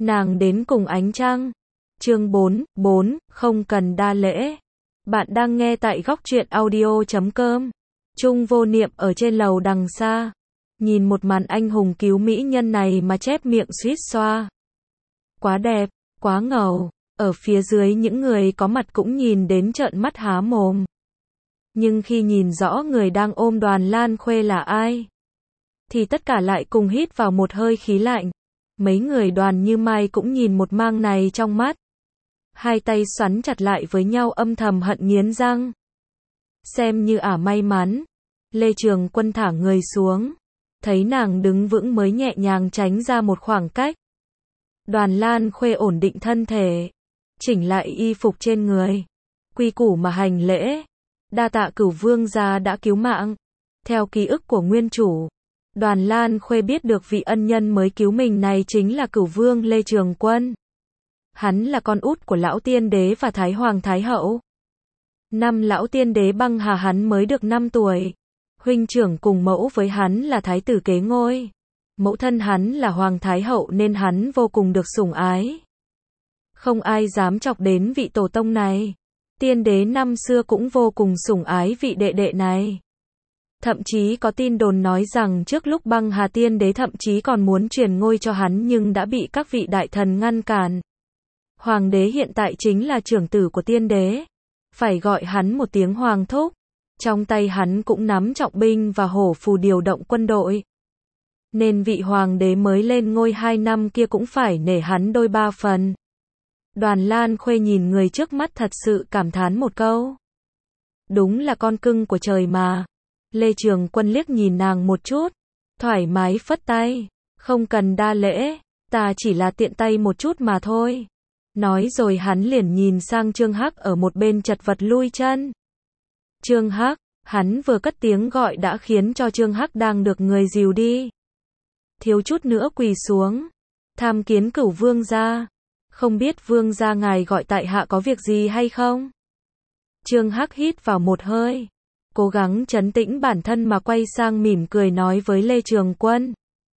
Nàng đến cùng ánh trăng. Chương 4, không cần đa lễ. Bạn đang nghe tại góc truyện audio.com. Trung Vô Niệm ở trên lầu đằng xa, nhìn một màn anh hùng cứu mỹ nhân này mà chép miệng suýt xoa. Quá đẹp, quá ngầu. Ở phía dưới những người có mặt cũng nhìn đến trợn mắt há mồm. Nhưng khi nhìn rõ người đang ôm Đoàn Lan Khuê là ai, thì tất cả lại cùng hít vào một hơi khí lạnh. Mấy người Đoàn Như Mai cũng nhìn một màn này trong mắt. Hai tay xoắn chặt lại với nhau âm thầm hận nghiến răng. Xem như may mắn. Lê Trường Quân thả người xuống. Thấy nàng đứng vững mới nhẹ nhàng tránh ra một khoảng cách. Đoàn Lan Khuê ổn định thân thể. Chỉnh lại y phục trên người. Quy củ mà hành lễ. Đa tạ Cửu Vương gia đã cứu mạng. Theo ký ức của nguyên chủ, Đoàn Lan Khuê biết được vị ân nhân mới cứu mình này chính là Cửu Vương Lê Trường Quân. Hắn là con út của Lão Tiên Đế và Thái Hoàng Thái Hậu. Năm Lão Tiên Đế băng hà hắn mới được 5 tuổi. Huynh trưởng cùng mẫu với hắn là Thái tử kế ngôi. Mẫu thân hắn là Hoàng Thái Hậu nên hắn vô cùng được sủng ái. Không ai dám chọc đến vị tổ tông này. Tiên đế năm xưa cũng vô cùng sủng ái vị đệ đệ này. Thậm chí có tin đồn nói rằng trước lúc băng hà tiên đế thậm chí còn muốn truyền ngôi cho hắn nhưng đã bị các vị đại thần ngăn cản. Hoàng đế hiện tại chính là trưởng tử của tiên đế. Phải gọi hắn một tiếng hoàng thúc. Trong tay hắn cũng nắm trọng binh và hổ phù điều động quân đội. Nên vị hoàng đế mới lên ngôi 2 năm kia cũng phải nể hắn đôi 3 phần. Đoàn Lan Khuê nhìn người trước mắt thật sự cảm thán một câu. Đúng là con cưng của trời mà. Lê Trường Quân liếc nhìn nàng một chút. Thoải mái phất tay. Không cần đa lễ. Ta chỉ là tiện tay một chút mà thôi. Nói rồi hắn liền nhìn sang Trương Hắc ở một bên chật vật lui chân. Trương Hắc, hắn vừa cất tiếng gọi đã khiến cho Trương Hắc đang được người dìu đi. Thiếu chút nữa quỳ xuống. Tham kiến Cửu Vương gia. Không biết Vương gia ngài gọi tại hạ có việc gì hay không? Trương Hắc hít vào một hơi. Cố gắng trấn tĩnh bản thân mà quay sang mỉm cười nói với Lê Trường Quân.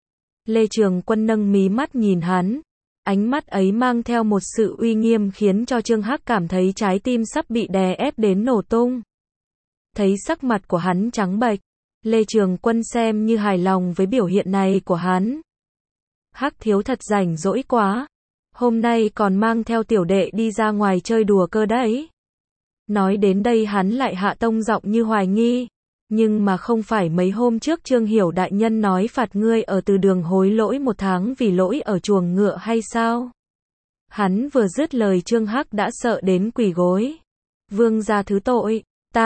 Lê Trường Quân nâng mí mắt nhìn hắn. Ánh mắt ấy mang theo một sự uy nghiêm khiến cho Trương Hắc cảm thấy trái tim sắp bị đè ép đến nổ tung. Thấy sắc mặt của hắn trắng bệch, Lê Trường Quân xem như hài lòng với biểu hiện này của hắn. Hắc thiếu thật rảnh rỗi quá. Hôm nay còn mang theo tiểu đệ đi ra ngoài chơi đùa cơ đấy. Nói đến đây hắn lại hạ tông giọng như hoài nghi. Nhưng mà không phải mấy hôm trước Trương Hiểu đại nhân nói phạt ngươi ở từ đường hối lỗi 1 tháng vì lỗi ở chuồng ngựa hay sao? Hắn vừa dứt lời Trương Hắc đã sợ đến quỳ gối. Vương gia thứ tội,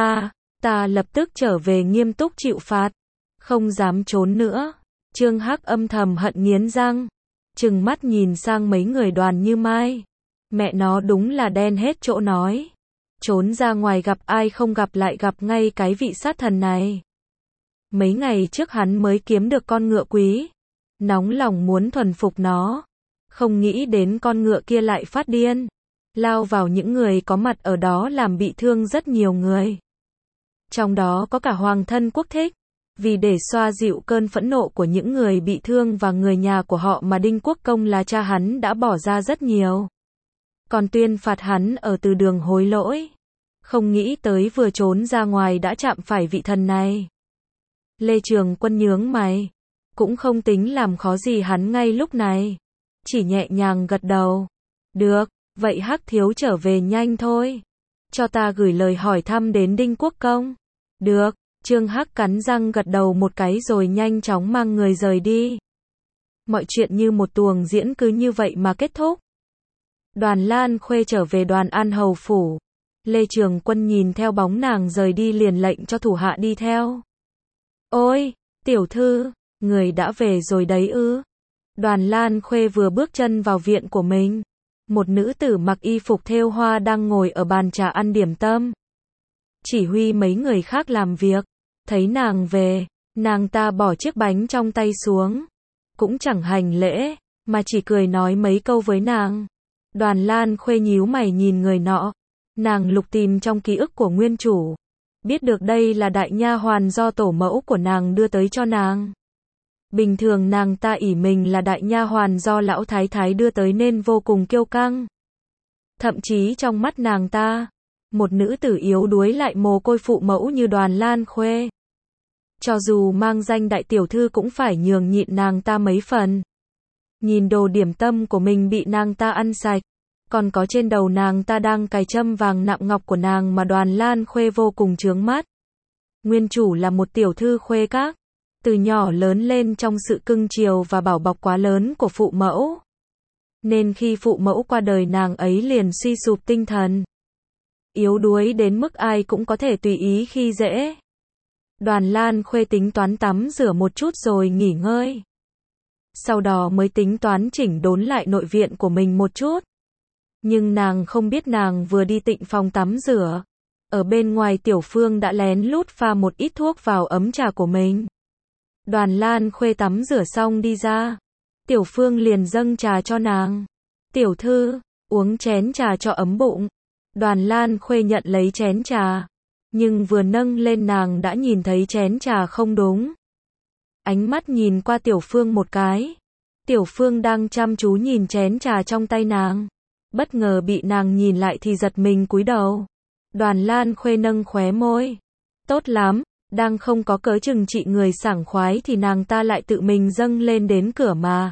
ta lập tức trở về nghiêm túc chịu phạt. Không dám trốn nữa. Trương Hắc âm thầm hận nghiến răng. Trừng mắt nhìn sang mấy người Đoàn Như Mai. Mẹ nó đúng là đen hết chỗ nói. Trốn ra ngoài gặp ai không gặp lại gặp ngay cái vị sát thần này. Mấy ngày trước hắn mới kiếm được con ngựa quý. Nóng lòng muốn thuần phục nó. Không nghĩ đến con ngựa kia lại phát điên. Lao vào những người có mặt ở đó làm bị thương rất nhiều người. Trong đó có cả Hoàng thân quốc thích. Vì để xoa dịu cơn phẫn nộ của những người bị thương và người nhà của họ mà Đinh Quốc Công là cha hắn đã bỏ ra rất nhiều. Còn tuyên phạt hắn ở từ đường hối lỗi. Không nghĩ tới vừa trốn ra ngoài đã chạm phải vị thần này. Lê Trường Quân nhướng mày. Cũng không tính làm khó gì hắn ngay lúc này. Chỉ nhẹ nhàng gật đầu. Được, vậy Hắc thiếu trở về nhanh thôi. Cho ta gửi lời hỏi thăm đến Đinh Quốc Công. Được. Trương Hắc cắn răng gật đầu một cái rồi nhanh chóng mang người rời đi. Mọi chuyện như một tuồng diễn cứ như vậy mà kết thúc. Đoàn Lan Khuê trở về Đoàn An Hầu phủ. Lê Trường Quân nhìn theo bóng nàng rời đi liền lệnh cho thủ hạ đi theo. Ôi, tiểu thư, người đã về rồi đấy ư? Đoàn Lan Khuê vừa bước chân vào viện của mình. Một nữ tử mặc y phục thêu hoa đang ngồi ở bàn trà ăn điểm tâm. Chỉ huy mấy người khác làm việc. Thấy nàng về, nàng ta bỏ chiếc bánh trong tay xuống. Cũng chẳng hành lễ, mà chỉ cười nói mấy câu với nàng. Đoàn Lan Khuê nhíu mày nhìn người nọ. Nàng lục tìm trong ký ức của nguyên chủ. Biết được đây là đại nha hoàn do tổ mẫu của nàng đưa tới cho nàng. Bình thường nàng ta ỷ mình là đại nha hoàn do lão thái thái đưa tới nên vô cùng kiêu căng. Thậm chí trong mắt nàng ta, một nữ tử yếu đuối lại mồ côi phụ mẫu như Đoàn Lan Khuê, cho dù mang danh đại tiểu thư cũng phải nhường nhịn nàng ta mấy phần. Nhìn đồ điểm tâm của mình bị nàng ta ăn sạch, còn có trên đầu nàng ta đang cài châm vàng nạm ngọc của nàng mà Đoàn Lan Khuê vô cùng chướng mắt. Nguyên chủ là một tiểu thư khuê các, từ nhỏ lớn lên trong sự cưng chiều và bảo bọc quá lớn của phụ mẫu. Nên khi phụ mẫu qua đời nàng ấy liền suy sụp tinh thần. Yếu đuối đến mức ai cũng có thể tùy ý khi dễ. Đoàn Lan Khuê tính toán tắm rửa một chút rồi nghỉ ngơi. Sau đó mới tính toán chỉnh đốn lại nội viện của mình một chút. Nhưng nàng không biết nàng vừa đi tịnh phòng tắm rửa. Ở bên ngoài Tiểu Phương đã lén lút pha một ít thuốc vào ấm trà của mình. Đoàn Lan Khuê tắm rửa xong đi ra. Tiểu Phương liền dâng trà cho nàng. Tiểu thư, uống chén trà cho ấm bụng. Đoàn Lan Khuê nhận lấy chén trà. Nhưng vừa nâng lên nàng đã nhìn thấy chén trà không đúng. Ánh mắt nhìn qua Tiểu Phương một cái. Tiểu Phương đang chăm chú nhìn chén trà trong tay nàng. Bất ngờ bị nàng nhìn lại thì giật mình cúi đầu. Đoàn Lan Khuê nâng khóe môi. Tốt lắm, đang không có cớ chừng trị người sảng khoái thì nàng ta lại tự mình dâng lên đến cửa mà.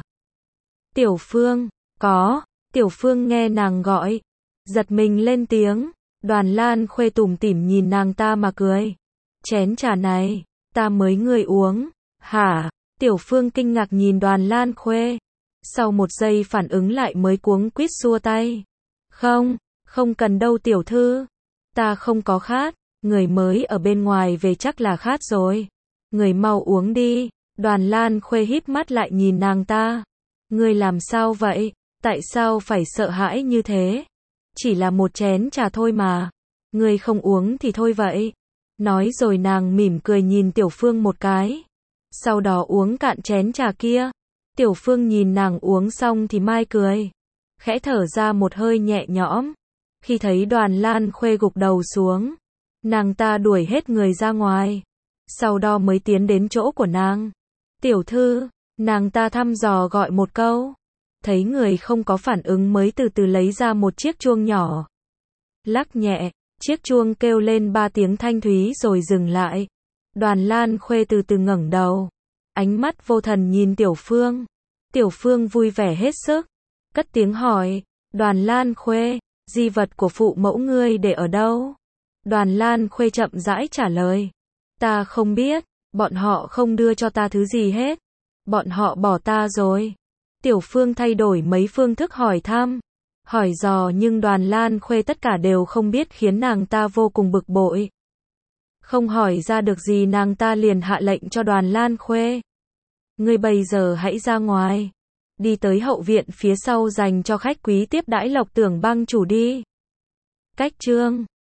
Tiểu Phương, có. Tiểu Phương nghe nàng gọi, giật mình lên tiếng. Đoàn Lan Khuê tủm tỉm nhìn nàng ta mà cười. Chén trà này, ta mới ngươi uống. Hả? Tiểu Phương kinh ngạc nhìn Đoàn Lan Khuê. Sau một giây phản ứng lại mới cuống quýt xua tay. Không, không cần đâu tiểu thư. Ta không có khát, người mới ở bên ngoài về chắc là khát rồi. Người mau uống đi. Đoàn Lan Khuê híp mắt lại nhìn nàng ta. Ngươi làm sao vậy? Tại sao phải sợ hãi như thế? Chỉ là một chén trà thôi mà. Ngươi không uống thì thôi vậy. Nói rồi nàng mỉm cười nhìn Tiểu Phương một cái. Sau đó uống cạn chén trà kia. Tiểu Phương nhìn nàng uống xong thì mai cười. Khẽ thở ra một hơi nhẹ nhõm. Khi thấy Đoàn Lan Khuê gục đầu xuống, nàng ta đuổi hết người ra ngoài. Sau đó mới tiến đến chỗ của nàng. Tiểu thư, nàng ta thăm dò gọi một câu. Thấy người không có phản ứng mới từ từ lấy ra một chiếc chuông nhỏ. Lắc nhẹ, chiếc chuông kêu lên 3 tiếng thanh thúy rồi dừng lại. Đoàn Lan Khuê từ từ ngẩng đầu. Ánh mắt vô thần nhìn Tiểu Phương. Tiểu Phương vui vẻ hết sức. Cất tiếng hỏi, Đoàn Lan Khuê, di vật của phụ mẫu ngươi để ở đâu? Đoàn Lan Khuê chậm rãi trả lời. Ta không biết, bọn họ không đưa cho ta thứ gì hết. Bọn họ bỏ ta rồi. Tiểu Phương thay đổi mấy phương thức hỏi thăm, hỏi dò nhưng Đoàn Lan Khuê tất cả đều không biết khiến nàng ta vô cùng bực bội. Không hỏi ra được gì nàng ta liền hạ lệnh cho Đoàn Lan Khuê. Ngươi bây giờ hãy ra ngoài. Đi tới hậu viện phía sau dành cho khách quý tiếp đãi Lộc Tưởng Bang chủ đi. Cách chương